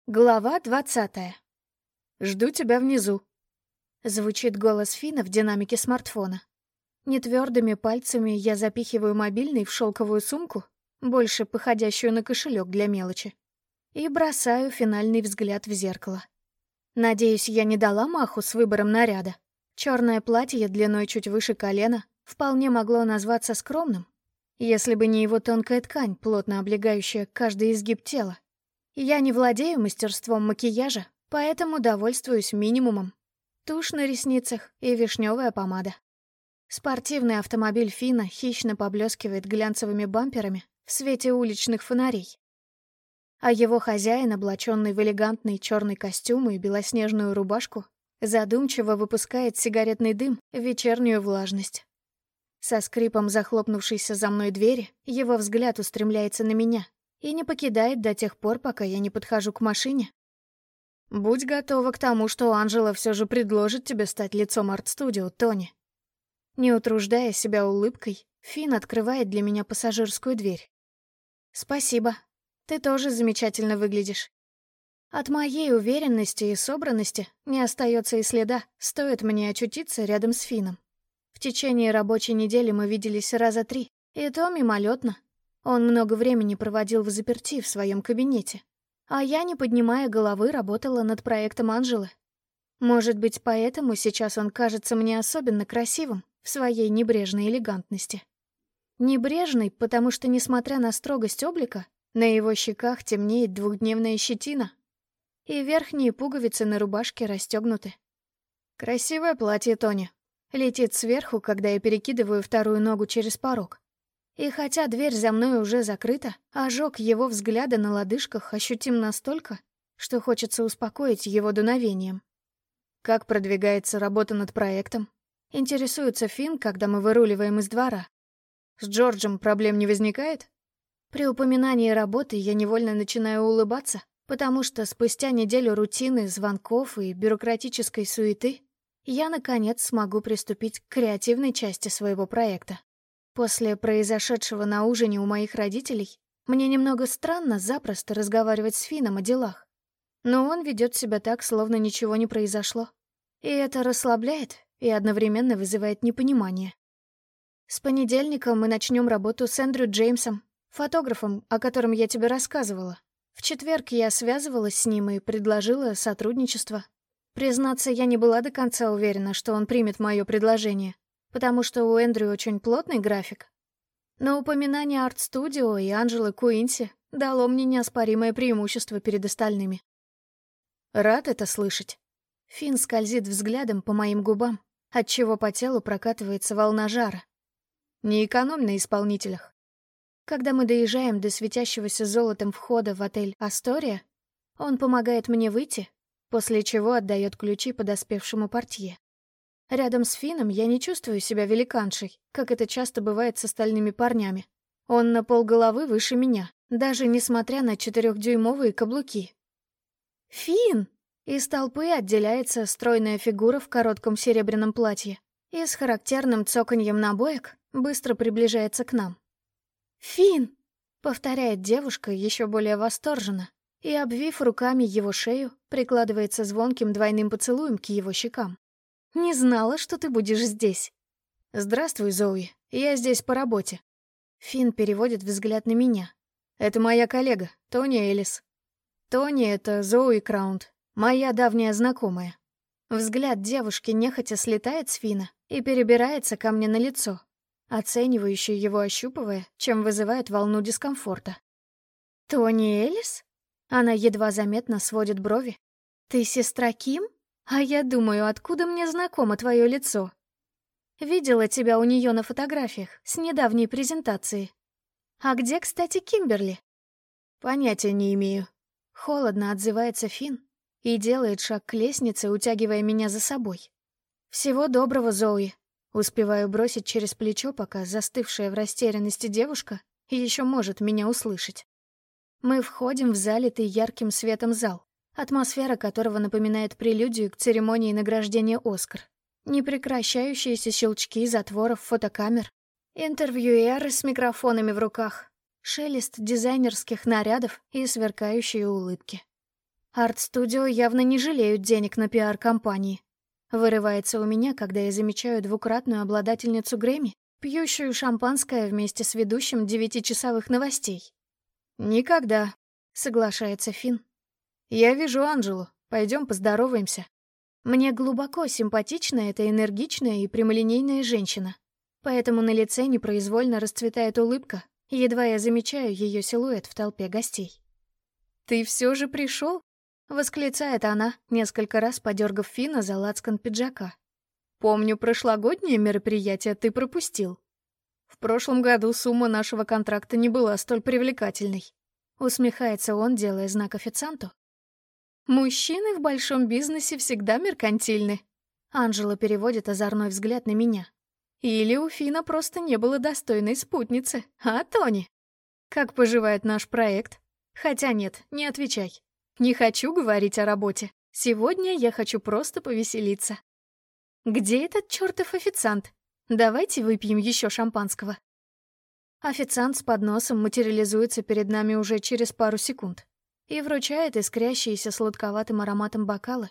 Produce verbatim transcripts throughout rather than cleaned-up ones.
Глава двадцатая. «Жду тебя внизу», — звучит голос Фина в динамике смартфона. Нетвёрдыми пальцами я запихиваю мобильный в шелковую сумку, больше походящую на кошелек для мелочи, и бросаю финальный взгляд в зеркало. Надеюсь, я не дала маху с выбором наряда. Черное платье длиной чуть выше колена вполне могло назваться скромным, если бы не его тонкая ткань, плотно облегающая каждый изгиб тела. Я не владею мастерством макияжа, поэтому довольствуюсь минимумом. Тушь на ресницах и вишневая помада. Спортивный автомобиль Фина хищно поблескивает глянцевыми бамперами в свете уличных фонарей. А его хозяин, облаченный в элегантный черный костюм и белоснежную рубашку, задумчиво выпускает сигаретный дым в вечернюю влажность. Со скрипом захлопнувшейся за мной двери его взгляд устремляется на меня и не покидает до тех пор, пока я не подхожу к машине. «Будь готова к тому, что Анжела все же предложит тебе стать лицом арт-студио, Тони». Не утруждая себя улыбкой, Финн открывает для меня пассажирскую дверь. «Спасибо. Ты тоже замечательно выглядишь». От моей уверенности и собранности не остается и следа, стоит мне очутиться рядом с Финном. В течение рабочей недели мы виделись раза три, и то мимолетно. Он много времени проводил взаперти в своем кабинете, а я, не поднимая головы, работала над проектом Анжелы. Может быть, поэтому сейчас он кажется мне особенно красивым в своей небрежной элегантности. Небрежный, потому что, несмотря на строгость облика, на его щеках темнеет двухдневная щетина, и верхние пуговицы на рубашке расстегнуты. «Красивое платье, Тони», летит сверху, когда я перекидываю вторую ногу через порог. И хотя дверь за мной уже закрыта, ожог его взгляда на лодыжках ощутим настолько, что хочется успокоить его дуновением. Как продвигается работа над проектом? Интересуется Финн, когда мы выруливаем из двора. С Джорджем проблем не возникает? При упоминании работы я невольно начинаю улыбаться, потому что спустя неделю рутины, звонков и бюрократической суеты я, наконец, смогу приступить к креативной части своего проекта. После произошедшего на ужине у моих родителей мне немного странно запросто разговаривать с Финном о делах. Но он ведет себя так, словно ничего не произошло. И это расслабляет и одновременно вызывает непонимание. С понедельника мы начнем работу с Эндрю Джеймсом, фотографом, о котором я тебе рассказывала. В четверг я связывалась с ним и предложила сотрудничество. Признаться, я не была до конца уверена, что он примет мое предложение, потому что у Эндрю очень плотный график. Но упоминание арт-студио и Анжелы Куинси дало мне неоспоримое преимущество перед остальными. Рад это слышать. Финн скользит взглядом по моим губам, отчего по телу прокатывается волна жара. Не экономь на исполнителях. Когда мы доезжаем до светящегося золотом входа в отель «Астория», он помогает мне выйти, после чего отдает ключи подоспевшему портье. Рядом с Финном я не чувствую себя великаншей, как это часто бывает с остальными парнями. Он на полголовы выше меня, даже несмотря на четырехдюймовые каблуки. «Финн!» Из толпы отделяется стройная фигура в коротком серебряном платье и с характерным цоканьем набоек быстро приближается к нам. «Финн!» — повторяет девушка еще более восторженно и, обвив руками его шею, прикладывается звонким двойным поцелуем к его щекам. «Не знала, что ты будешь здесь». «Здравствуй, Зоуи. Я здесь по работе». Финн переводит взгляд на меня. «Это моя коллега, Тони Элис». Тони — это Зоуи Краунд, моя давняя знакомая. Взгляд девушки нехотя слетает с Финна и перебирается ко мне на лицо, оценивающе его ощупывая, чем вызывает волну дискомфорта. «Тони Элис?» Она едва заметно сводит брови. «Ты сестра Ким? А я думаю, откуда мне знакомо твое лицо? Видела тебя у нее на фотографиях с недавней презентации. А где, кстати, Кимберли?» «Понятия не имею». Холодно отзывается Финн и делает шаг к лестнице, утягивая меня за собой. «Всего доброго, Зоуи». Успеваю бросить через плечо, пока застывшая в растерянности девушка еще может меня услышать. Мы входим в залитый ярким светом зал, атмосфера которого напоминает прелюдию к церемонии награждения «Оскар». Непрекращающиеся щелчки затворов фотокамер, интервьюеры с микрофонами в руках, шелест дизайнерских нарядов и сверкающие улыбки. Арт-студио явно не жалеют денег на пиар-компании. Вырывается у меня, когда я замечаю двукратную обладательницу Грэмми, пьющую шампанское вместе с ведущим девятичасовых новостей. «Никогда», — соглашается Финн. «Я вижу Анжелу. Пойдем поздороваемся». Мне глубоко симпатична эта энергичная и прямолинейная женщина, поэтому на лице непроизвольно расцветает улыбка, едва я замечаю ее силуэт в толпе гостей. «Ты все же пришел?» — восклицает она, несколько раз подергав Финна за лацкан пиджака. «Помню, прошлогоднее мероприятие ты пропустил. В прошлом году сумма нашего контракта не была столь привлекательной», — усмехается он, делая знак официанту. «Мужчины в большом бизнесе всегда меркантильны». Анжела переводит озорной взгляд на меня. «Или у Фина просто не было достойной спутницы, а, Тони? Как поживает наш проект? Хотя нет, не отвечай. Не хочу говорить о работе. Сегодня я хочу просто повеселиться». «Где этот чертов официант? Давайте выпьем еще шампанского». Официант с подносом материализуется перед нами уже через пару секунд и вручает искрящиеся сладковатым ароматом бокалы.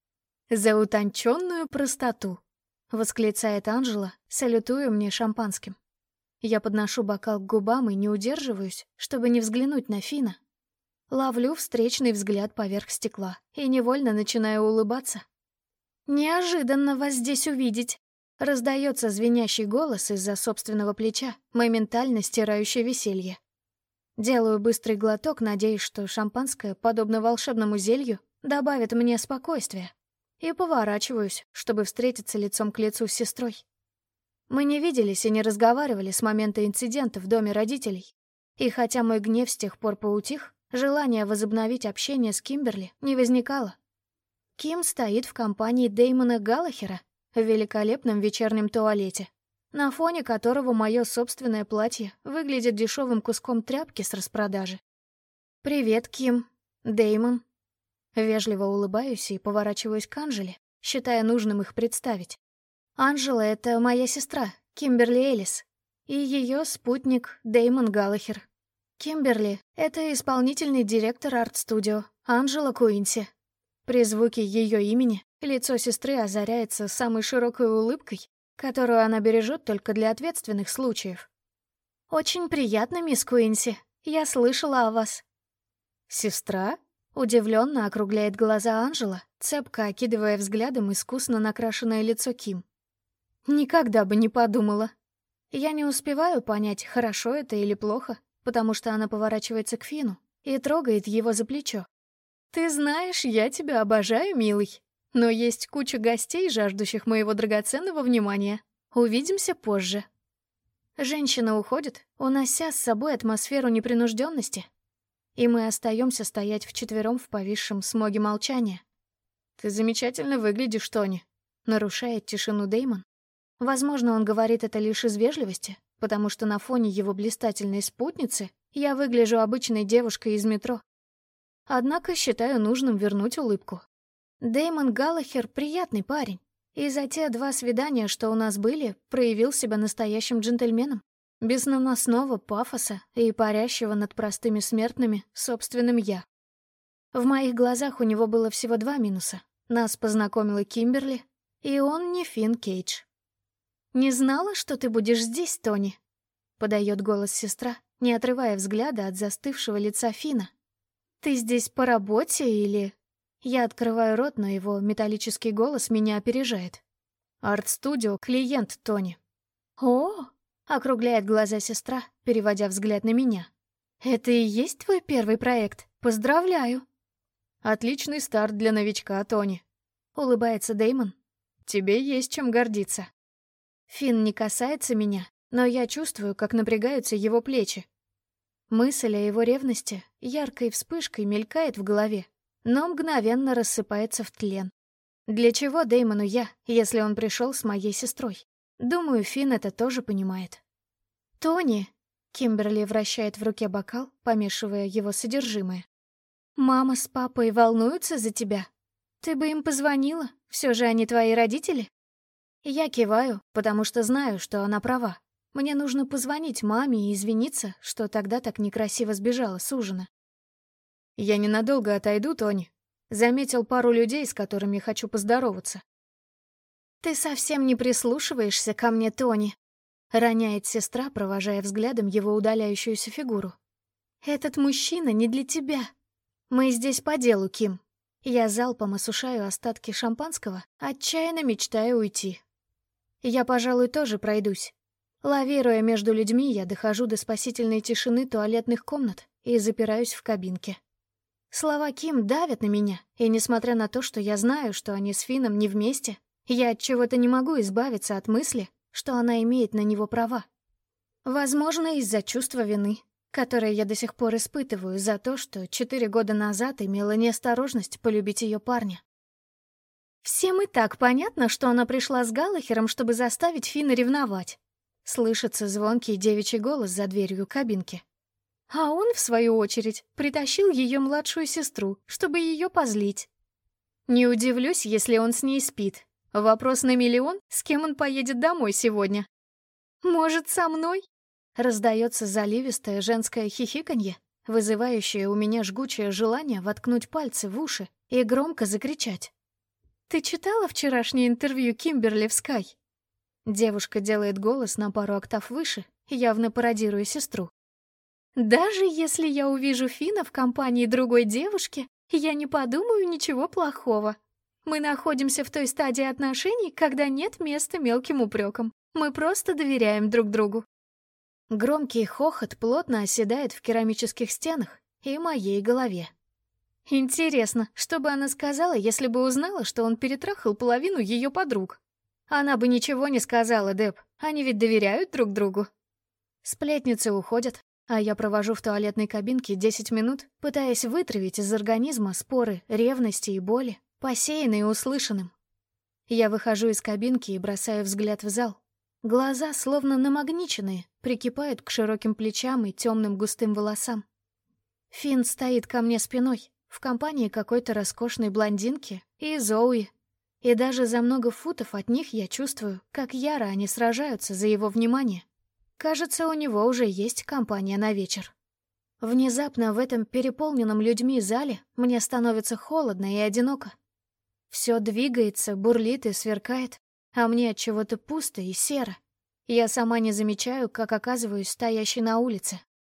«За утонченную простоту!» — восклицает Анжела, салютуя мне шампанским. Я подношу бокал к губам и не удерживаюсь, чтобы не взглянуть на Фина. Ловлю встречный взгляд поверх стекла и невольно начинаю улыбаться. «Неожиданно вас здесь увидеть!» — раздается звенящий голос из-за собственного плеча, моментально стирающий веселье. Делаю быстрый глоток, надеясь, что шампанское, подобно волшебному зелью, добавит мне спокойствия, и поворачиваюсь, чтобы встретиться лицом к лицу с сестрой. Мы не виделись и не разговаривали с момента инцидента в доме родителей, и хотя мой гнев с тех пор поутих, желание возобновить общение с Кимберли не возникало. Ким стоит в компании Дэймона Галлахера в великолепном вечернем туалете, на фоне которого мое собственное платье выглядит дешевым куском тряпки с распродажи. «Привет, Ким. Дэймон». Вежливо улыбаюсь и поворачиваюсь к Анжеле, считая нужным их представить. Анжела — это моя сестра, Кимберли Элис, и ее спутник Дэймон Галлахер. Кимберли — это исполнительный директор арт-студио Анжела Куинси. При звуке ее имени лицо сестры озаряется самой широкой улыбкой, которую она бережет только для ответственных случаев. «Очень приятно, мисс Куинси. Я слышала о вас». «Сестра?» — удивленно округляет глаза Анжела, цепко окидывая взглядом искусно накрашенное лицо Ким. «Никогда бы не подумала». Я не успеваю понять, хорошо это или плохо, потому что она поворачивается к Фину и трогает его за плечо. «Ты знаешь, я тебя обожаю, милый. Но есть куча гостей, жаждущих моего драгоценного внимания. Увидимся позже». Женщина уходит, унося с собой атмосферу непринужденности, и мы остаемся стоять вчетвером в повисшем смоге молчания. «Ты замечательно выглядишь, Тони», — нарушает тишину Дэймон. Возможно, он говорит это лишь из вежливости, потому что на фоне его блистательной спутницы я выгляжу обычной девушкой из метро. Однако считаю нужным вернуть улыбку. Дэймон Галлахер — приятный парень, и за те два свидания, что у нас были, проявил себя настоящим джентльменом, без наносного пафоса и парящего над простыми смертными собственным «я». В моих глазах у него было всего два минуса. Нас познакомила Кимберли, и он не Финн Кейдж. «Не знала, что ты будешь здесь, Тони?» — подает голос сестра, не отрывая взгляда от застывшего лица Фина. «Ты здесь по работе или...» Я открываю рот, но его металлический голос меня опережает. «Арт-студио, клиент, Тони». «О!» — округляет глаза сестра, переводя взгляд на меня. «Это и есть твой первый проект? Поздравляю!» «Отличный старт для новичка, Тони», — улыбается Дэймон. «Тебе есть чем гордиться». Финн не касается меня, но я чувствую, как напрягаются его плечи. Мысль о его ревности яркой вспышкой мелькает в голове, но мгновенно рассыпается в тлен. Для чего Дэймону я, если он пришел с моей сестрой? Думаю, Финн это тоже понимает. «Тони!» — Кимберли вращает в руке бокал, помешивая его содержимое. «Мама с папой волнуются за тебя? Ты бы им позвонила, все же они твои родители?» Я киваю, потому что знаю, что она права. Мне нужно позвонить маме и извиниться, что тогда так некрасиво сбежала с ужина. «Я ненадолго отойду, Тони», Заметил пару людей, с которыми хочу поздороваться. «Ты совсем не прислушиваешься ко мне, Тони», — роняет сестра, провожая взглядом его удаляющуюся фигуру. «Этот мужчина не для тебя. Мы здесь по делу, Ким». Я залпом осушаю остатки шампанского, отчаянно мечтая уйти. Я, пожалуй, тоже пройдусь. Лавируя между людьми, я дохожу до спасительной тишины туалетных комнат и запираюсь в кабинке. Слова Ким давят на меня, и несмотря на то, что я знаю, что они с Финном не вместе, я от чего-то не могу избавиться от мысли, что она имеет на него права. Возможно, из-за чувства вины, которое я до сих пор испытываю за то, что четыре года назад имела неосторожность полюбить ее парня. Всем и так понятно, что она пришла с Галлахером, чтобы заставить Финна ревновать. Слышится звонкий девичий голос за дверью кабинки. А он, в свою очередь, притащил ее младшую сестру, чтобы ее позлить. Не удивлюсь, если он с ней спит. Вопрос на миллион, с кем он поедет домой сегодня. «Может, со мной?» Раздается заливистое женское хихиканье, вызывающее у меня жгучее желание воткнуть пальцы в уши и громко закричать. «Ты читала вчерашнее интервью Кимберли в Скай?» Девушка делает голос на пару октав выше, явно пародируя сестру. «Даже если я увижу Фина в компании другой девушки, я не подумаю ничего плохого. Мы находимся в той стадии отношений, когда нет места мелким упрекам. Мы просто доверяем друг другу». Громкий хохот плотно оседает в керамических стенах и моей голове. Интересно, что бы она сказала, если бы узнала, что он перетрахал половину ее подруг? Она бы ничего не сказала, Дэб, они ведь доверяют друг другу. Сплетницы уходят, а я провожу в туалетной кабинке десять минут, пытаясь вытравить из организма споры ревности и боли, посеянные услышанным. Я выхожу из кабинки и бросаю взгляд в зал. Глаза, словно намагниченные, прикипают к широким плечам и темным густым волосам. Финн стоит ко мне спиной, в компании какой-то роскошной блондинки и Зоуи. И даже за много футов от них я чувствую, как яро они сражаются за его внимание. Кажется, у него уже есть компания на вечер. Внезапно в этом переполненном людьми зале мне становится холодно и одиноко. Все двигается, бурлит и сверкает, а мне от чего-то пусто и серо. Я сама не замечаю, как оказываюсь стоящей на улице.